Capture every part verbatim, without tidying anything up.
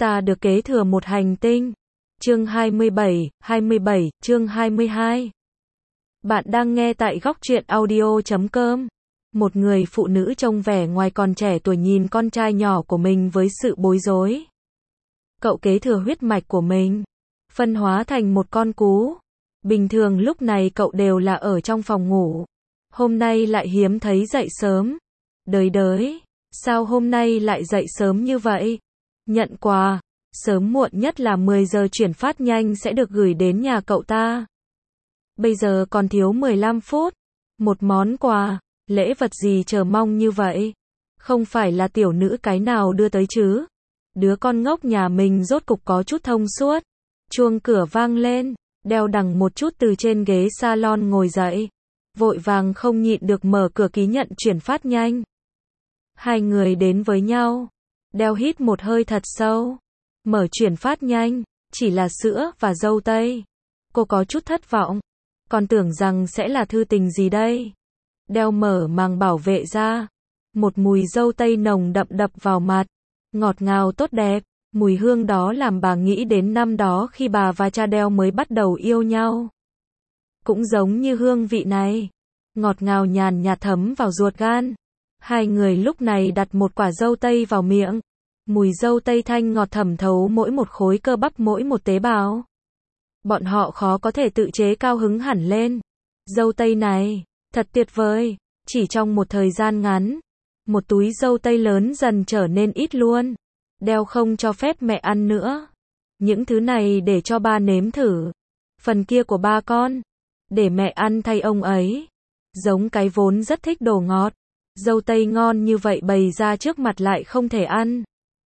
Ta được kế thừa một hành tinh. Chương hai mươi bảy, hai mươi bảy, chương hai mươi hai. Bạn đang nghe tại góc truyện audio chấm com. Một người phụ nữ trông vẻ ngoài còn trẻ tuổi nhìn con trai nhỏ của mình với sự bối rối. Cậu kế thừa huyết mạch của mình, phân hóa thành một con cú. Bình thường lúc này cậu đều là ở trong phòng ngủ. Hôm nay lại hiếm thấy dậy sớm. Đời đới, sao hôm nay lại dậy sớm như vậy? Nhận quà, sớm muộn nhất là mười giờ chuyển phát nhanh sẽ được gửi đến nhà cậu ta. Bây giờ còn thiếu mười lăm phút. Một món quà, lễ vật gì chờ mong như vậy? Không phải là tiểu nữ cái nào đưa tới chứ? Đứa con ngốc nhà mình rốt cục có chút thông suốt. Chuông cửa vang lên, đeo đằng một chút từ trên ghế salon ngồi dậy. Vội vàng không nhịn được mở cửa ký nhận chuyển phát nhanh. Hai người đến với nhau. Đeo hít một hơi thật sâu. Mở chuyển phát nhanh, chỉ là sữa và dâu tây. Cô có chút thất vọng. Còn tưởng rằng sẽ là thư tình gì đây. Đeo mở màng bảo vệ ra. Một mùi dâu tây nồng đậm đập vào mặt. Ngọt ngào tốt đẹp. Mùi hương đó làm bà nghĩ đến năm đó khi bà và cha Đeo mới bắt đầu yêu nhau. Cũng giống như hương vị này. Ngọt ngào nhàn nhạt thấm vào ruột gan. Hai người lúc này đặt một quả dâu tây vào miệng. Mùi dâu tây thanh ngọt thẩm thấu mỗi một khối cơ bắp mỗi một tế bào. Bọn họ khó có thể tự chế cao hứng hẳn lên. Dâu tây này, thật tuyệt vời. Chỉ trong một thời gian ngắn, một túi dâu tây lớn dần trở nên ít luôn. Đeo không cho phép mẹ ăn nữa. Những thứ này để cho ba nếm thử. Phần kia của ba con, để mẹ ăn thay ông ấy. Giống cái vốn rất thích đồ ngọt. Dâu tây ngon như vậy bày ra trước mặt lại không thể ăn.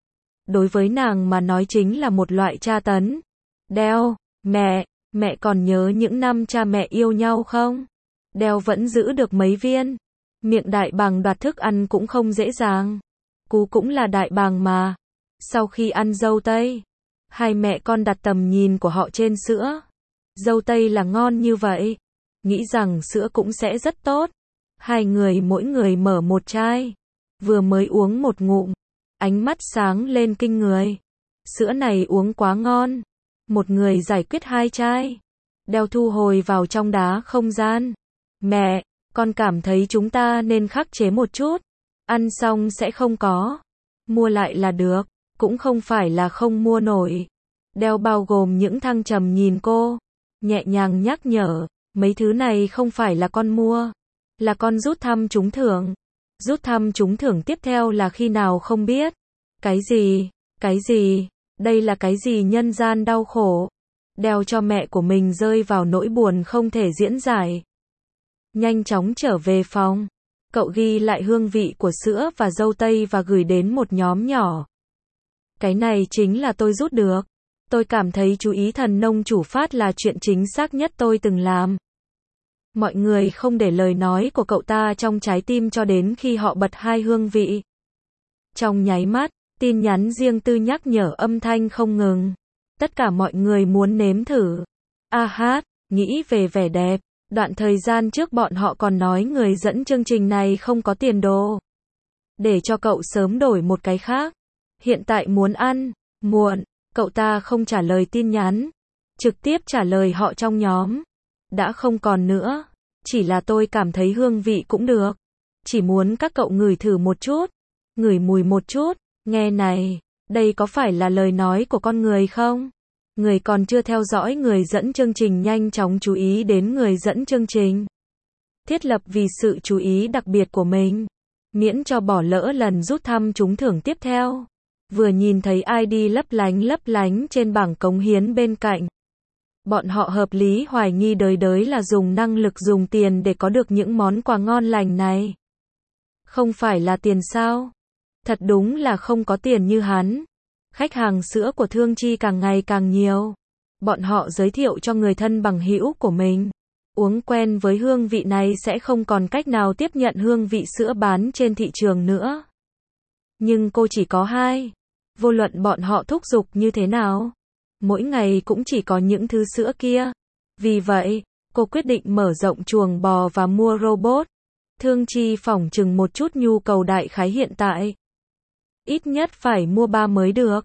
Đối với nàng mà nói chính là một loại tra tấn. Đeo, mẹ, mẹ còn nhớ những năm cha mẹ yêu nhau không? Đeo vẫn giữ được mấy viên. Miệng đại bàng đoạt thức ăn cũng không dễ dàng. Cú cũng là đại bàng mà. Sau khi ăn dâu tây, hai mẹ con đặt tầm nhìn của họ trên sữa. Dâu tây là ngon như vậy. Nghĩ rằng sữa cũng sẽ rất tốt. Hai người mỗi người mở một chai. Vừa mới uống một ngụm. Ánh mắt sáng lên kinh người. Sữa này uống quá ngon. Một người giải quyết hai chai. Đeo thu hồi vào trong đá không gian. Mẹ, con cảm thấy chúng ta nên khắc chế một chút. Ăn xong sẽ không có. Mua lại là được. Cũng không phải là không mua nổi. Đeo bao gồm những thăng trầm nhìn cô. Nhẹ nhàng nhắc nhở. Mấy thứ này không phải là con mua. Là con rút thăm trúng thưởng. Rút thăm trúng thưởng tiếp theo là khi nào không biết. Cái gì? Cái gì? Đây là cái gì nhân gian đau khổ? Đeo cho mẹ của mình rơi vào nỗi buồn không thể diễn giải. Nhanh chóng trở về phòng. Cậu ghi lại hương vị của sữa và dâu tây và gửi đến một nhóm nhỏ. Cái này chính là tôi rút được. Tôi cảm thấy chú ý thần nông chủ phát là chuyện chính xác nhất tôi từng làm. Mọi người không để lời nói của cậu ta trong trái tim cho đến khi họ bật hai hương vị. Trong nháy mắt, tin nhắn riêng tư nhắc nhở âm thanh không ngừng. Tất cả mọi người muốn nếm thử. A hát, nghĩ về vẻ đẹp. Đoạn thời gian trước bọn họ còn nói người dẫn chương trình này không có tiền đồ. Để cho cậu sớm đổi một cái khác. Hiện tại muốn ăn, muộn, cậu ta không trả lời tin nhắn. Trực tiếp trả lời họ trong nhóm. Đã không còn nữa. Chỉ là tôi cảm thấy hương vị cũng được. Chỉ muốn các cậu ngửi thử một chút. Ngửi mùi một chút. Nghe này, đây có phải là lời nói của con người không? Người còn chưa theo dõi người dẫn chương trình nhanh chóng chú ý đến người dẫn chương trình. Thiết lập vì sự chú ý đặc biệt của mình. Miễn cho bỏ lỡ lần rút thăm trúng thưởng tiếp theo. Vừa nhìn thấy i đê lấp lánh lấp lánh trên bảng cống hiến bên cạnh. Bọn họ hợp lý hoài nghi đời đới là dùng năng lực dùng tiền để có được những món quà ngon lành này. Không phải là tiền sao? Thật đúng là không có tiền như hắn. Khách hàng sữa của Thương Chi càng ngày càng nhiều. Bọn họ giới thiệu cho người thân bằng hữu của mình. Uống quen với hương vị này sẽ không còn cách nào tiếp nhận hương vị sữa bán trên thị trường nữa. Nhưng cô chỉ có hai. Vô luận bọn họ thúc giục như thế nào. Mỗi ngày cũng chỉ có những thứ sữa kia. Vì vậy, cô quyết định mở rộng chuồng bò và mua robot. Thương Chi phỏng chừng một chút nhu cầu đại khái hiện tại. Ít nhất phải mua ba mới được.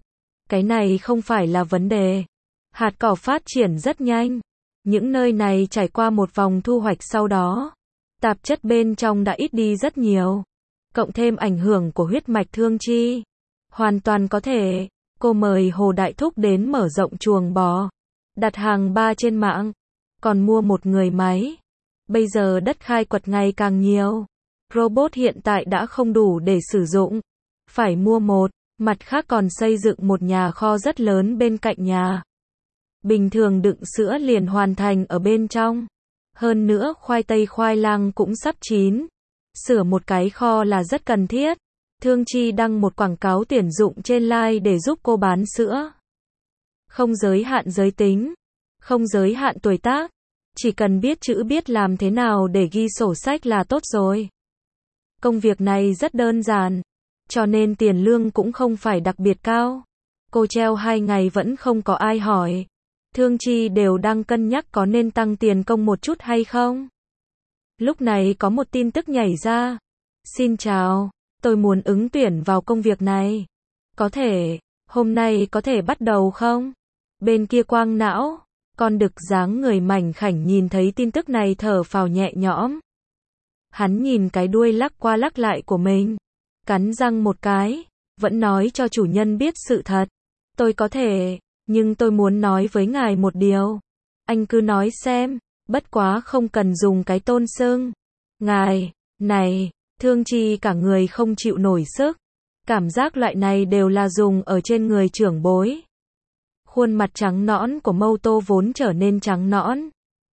Cái này không phải là vấn đề. Hạt cỏ phát triển rất nhanh. Những nơi này trải qua một vòng thu hoạch sau đó, tạp chất bên trong đã ít đi rất nhiều. Cộng thêm ảnh hưởng của huyết mạch thương chi. Hoàn toàn có thể, cô mời Hồ Đại Thúc đến mở rộng chuồng bò. Đặt hàng ba trên mạng. Còn mua một người máy. Bây giờ đất khai quật ngày càng nhiều. Robot hiện tại đã không đủ để sử dụng. Phải mua một. Mặt khác còn xây dựng một nhà kho rất lớn bên cạnh nhà. Bình thường đựng sữa liền hoàn thành ở bên trong. Hơn nữa khoai tây khoai lang cũng sắp chín. Sửa một cái kho là rất cần thiết. Thương Chi đăng một quảng cáo tuyển dụng trên Line để giúp cô bán sữa. Không giới hạn giới tính. Không giới hạn tuổi tác. Chỉ cần biết chữ biết làm thế nào để ghi sổ sách là tốt rồi. Công việc này rất đơn giản. Cho nên tiền lương cũng không phải đặc biệt cao. Cô treo hai ngày vẫn không có ai hỏi. Thương Chi đều đang cân nhắc có nên tăng tiền công một chút hay không. Lúc này có một tin tức nhảy ra. Xin chào, tôi muốn ứng tuyển vào công việc này. Có thể, hôm nay có thể bắt đầu không? Bên kia quang não, con đực dáng người mảnh khảnh nhìn thấy tin tức này thở phào nhẹ nhõm. Hắn nhìn cái đuôi lắc qua lắc lại của mình. Cắn răng một cái, vẫn nói cho chủ nhân biết sự thật. Tôi có thể, nhưng tôi muốn nói với ngài một điều. Anh cứ nói xem, bất quá không cần dùng cái tôn xưng. Ngài, này, Thương Chi cả người không chịu nổi sức. Cảm giác loại này đều là dùng ở trên người trưởng bối. Khuôn mặt trắng nõn của Mâu Tô vốn trở nên trắng nõn.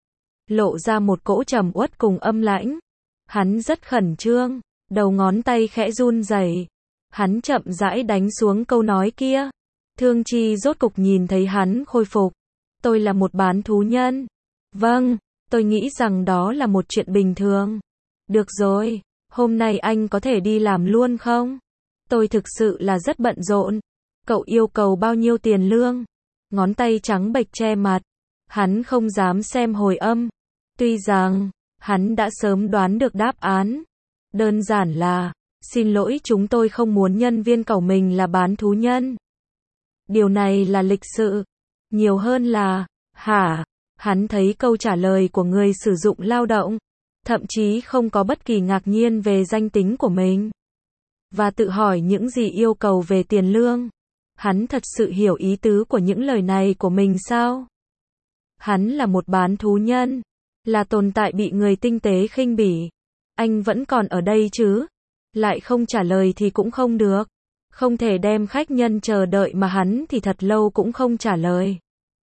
Lộ ra một cỗ trầm uất cùng âm lãnh. Hắn rất khẩn trương, đầu ngón tay khẽ run rẩy. Hắn chậm rãi đánh xuống câu nói kia. Thương Chi rốt cục nhìn thấy hắn khôi phục. Tôi là một bán thú nhân. Vâng, tôi nghĩ rằng đó là một chuyện bình thường. Được rồi, hôm nay anh có thể đi làm luôn không? Tôi thực sự là rất bận rộn. Cậu yêu cầu bao nhiêu tiền lương? Ngón tay trắng bệch che mặt. Hắn không dám xem hồi âm. Tuy rằng, hắn đã sớm đoán được đáp án. Đơn giản là, xin lỗi chúng tôi không muốn nhân viên cậu mình là bán thú nhân. Điều này là lịch sự. Nhiều hơn là, hả? Hắn thấy câu trả lời của người sử dụng lao động. Thậm chí không có bất kỳ ngạc nhiên về danh tính của mình. Và tự hỏi những gì yêu cầu về tiền lương. Hắn thật sự hiểu ý tứ của những lời này của mình sao? Hắn là một bán thú nhân. Là tồn tại bị người tinh tế khinh bỉ. Anh vẫn còn ở đây chứ? Lại không trả lời thì cũng không được. Không thể đem khách nhân chờ đợi mà hắn thì thật lâu cũng không trả lời.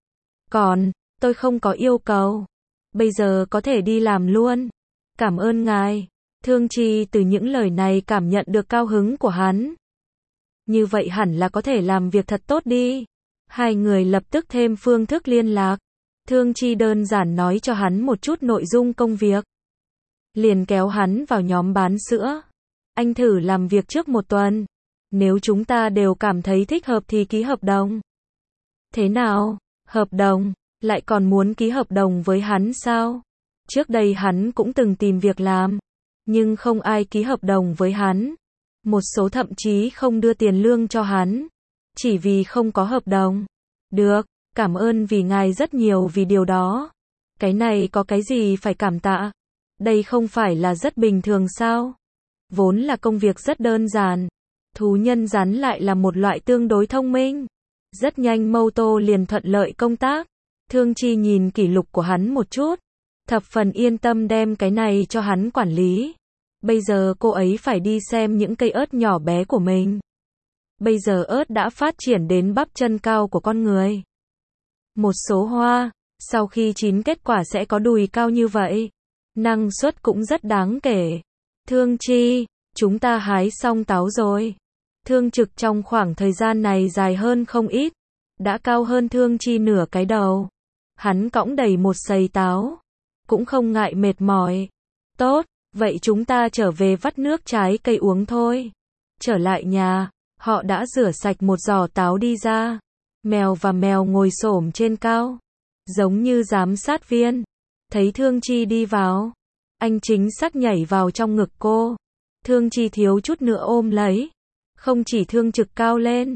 Còn, tôi không có yêu cầu. Bây giờ có thể đi làm luôn. Cảm ơn ngài. Thương Chi từ những lời này cảm nhận được cao hứng của hắn. Như vậy hẳn là có thể làm việc thật tốt đi. Hai người lập tức thêm phương thức liên lạc. Thương Chi đơn giản nói cho hắn một chút nội dung công việc. Liền kéo hắn vào nhóm bán sữa. Anh thử làm việc trước một tuần. Nếu chúng ta đều cảm thấy thích hợp thì ký hợp đồng. Thế nào? Hợp đồng? Lại còn muốn ký hợp đồng với hắn sao? Trước đây hắn cũng từng tìm việc làm. Nhưng không ai ký hợp đồng với hắn. Một số thậm chí không đưa tiền lương cho hắn. Chỉ vì không có hợp đồng. Được, cảm ơn vì ngài rất nhiều vì điều đó. Cái này có cái gì phải cảm tạ? Đây không phải là rất bình thường sao? Vốn là công việc rất đơn giản. Thú nhân rắn lại là một loại tương đối thông minh. Rất nhanh Mâu Tô liền thuận lợi công tác. Thương Chi nhìn kỷ lục của hắn một chút. Thập phần yên tâm đem cái này cho hắn quản lý. Bây giờ cô ấy phải đi xem những cây ớt nhỏ bé của mình. Bây giờ ớt đã phát triển đến bắp chân cao của con người. Một số hoa, sau khi chín kết quả sẽ có đùi cao như vậy. Năng suất cũng rất đáng kể. Thương Chi, chúng ta hái xong táo rồi. Thương Trực trong khoảng thời gian này dài hơn không ít. Đã cao hơn Thương Chi nửa cái đầu. Hắn cõng đầy một sầy táo. Cũng không ngại mệt mỏi. Tốt, vậy chúng ta trở về vắt nước trái cây uống thôi. Trở lại nhà, họ đã rửa sạch một giỏ táo đi ra. Mèo và mèo ngồi xổm trên cao. Giống như giám sát viên. Thấy Thương Chi đi vào. Anh chính xác nhảy vào trong ngực cô. Thương Chi thiếu chút nữa ôm lấy. Không chỉ Thương Trực cao lên.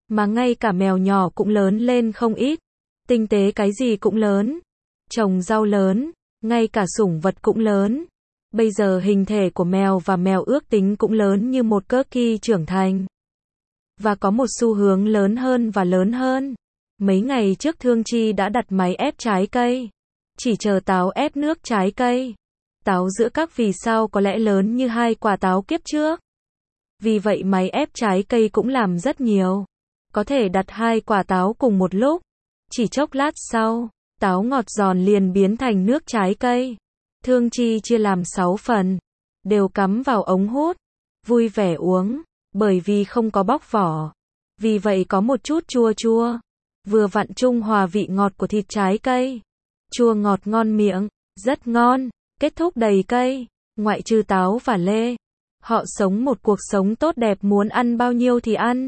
Mà ngay cả mèo nhỏ cũng lớn lên không ít. Tinh tế cái gì cũng lớn. Trồng rau lớn, ngay cả sủng vật cũng lớn. Bây giờ hình thể của mèo và mèo ước tính cũng lớn như một corgi trưởng thành. Và có một xu hướng lớn hơn và lớn hơn. Mấy ngày trước Thương Chi đã đặt máy ép trái cây. Chỉ chờ táo ép nước trái cây. Táo giữa các vì sao có lẽ lớn như hai quả táo kiếp trước. Vì vậy máy ép trái cây cũng làm rất nhiều. Có thể đặt hai quả táo cùng một lúc. Chỉ chốc lát sau, táo ngọt giòn liền biến thành nước trái cây. Thương Chi chia làm sáu phần. Đều cắm vào ống hút. Vui vẻ uống. Bởi vì không có bóc vỏ. Vì vậy có một chút chua chua. Vừa vặn trung hòa vị ngọt của thịt trái cây. Chua ngọt ngon miệng. Rất ngon. Kết thúc đầy cây. Ngoại trừ táo và lê. Họ sống một cuộc sống tốt đẹp, muốn ăn bao nhiêu thì ăn.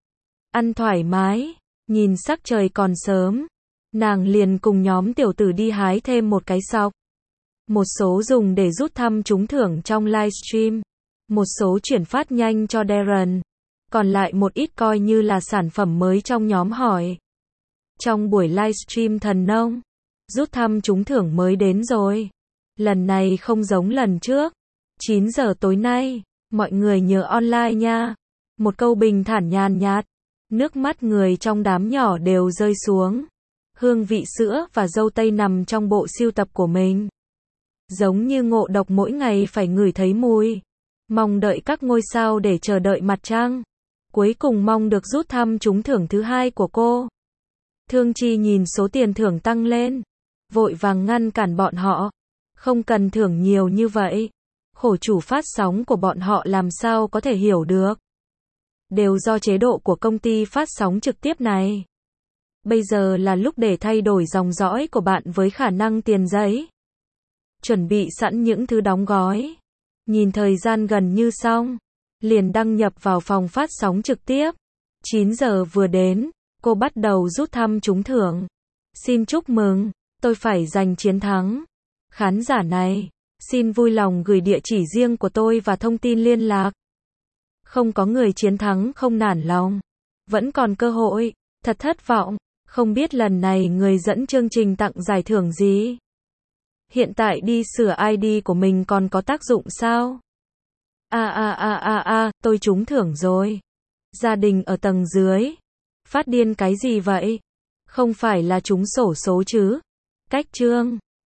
Ăn thoải mái. Nhìn sắc trời còn sớm. Nàng liền cùng nhóm tiểu tử đi hái thêm một cái sọc. Một số dùng để rút thăm trúng thưởng trong livestream. Một số chuyển phát nhanh cho Darren. Còn lại một ít coi như là sản phẩm mới trong nhóm hỏi. Trong buổi livestream thần nông, rút thăm trúng thưởng mới đến rồi. Lần này không giống lần trước. chín giờ tối nay, mọi người nhớ online nha. Một câu bình thản nhàn nhạt. Nước mắt người trong đám nhỏ đều rơi xuống. Hương vị sữa và dâu tây nằm trong bộ sưu tập của mình. Giống như ngộ độc mỗi ngày phải ngửi thấy mùi. Mong đợi các ngôi sao để chờ đợi mặt trăng. Cuối cùng mong được rút thăm trúng thưởng thứ hai của cô. Thương Chi nhìn số tiền thưởng tăng lên. Vội vàng ngăn cản bọn họ. Không cần thưởng nhiều như vậy. Khổ chủ phát sóng của bọn họ làm sao có thể hiểu được. Đều do chế độ của công ty phát sóng trực tiếp này. Bây giờ là lúc để thay đổi dòng dõi của bạn với khả năng tiền giấy. Chuẩn bị sẵn những thứ đóng gói. Nhìn thời gian gần như xong. Liền đăng nhập vào phòng phát sóng trực tiếp. chín giờ vừa đến, cô bắt đầu rút thăm trúng thưởng. Xin chúc mừng, tôi phải giành chiến thắng. Khán giả này, xin vui lòng gửi địa chỉ riêng của tôi và thông tin liên lạc. Không có người chiến thắng không nản lòng. Vẫn còn cơ hội, thật thất vọng. Không biết lần này người dẫn chương trình tặng giải thưởng gì. Hiện tại đi sửa i đê của mình còn có tác dụng sao? A a a a a, tôi trúng thưởng rồi. Gia đình ở tầng dưới. Phát điên cái gì vậy? Không phải là trúng xổ số chứ? Cách chương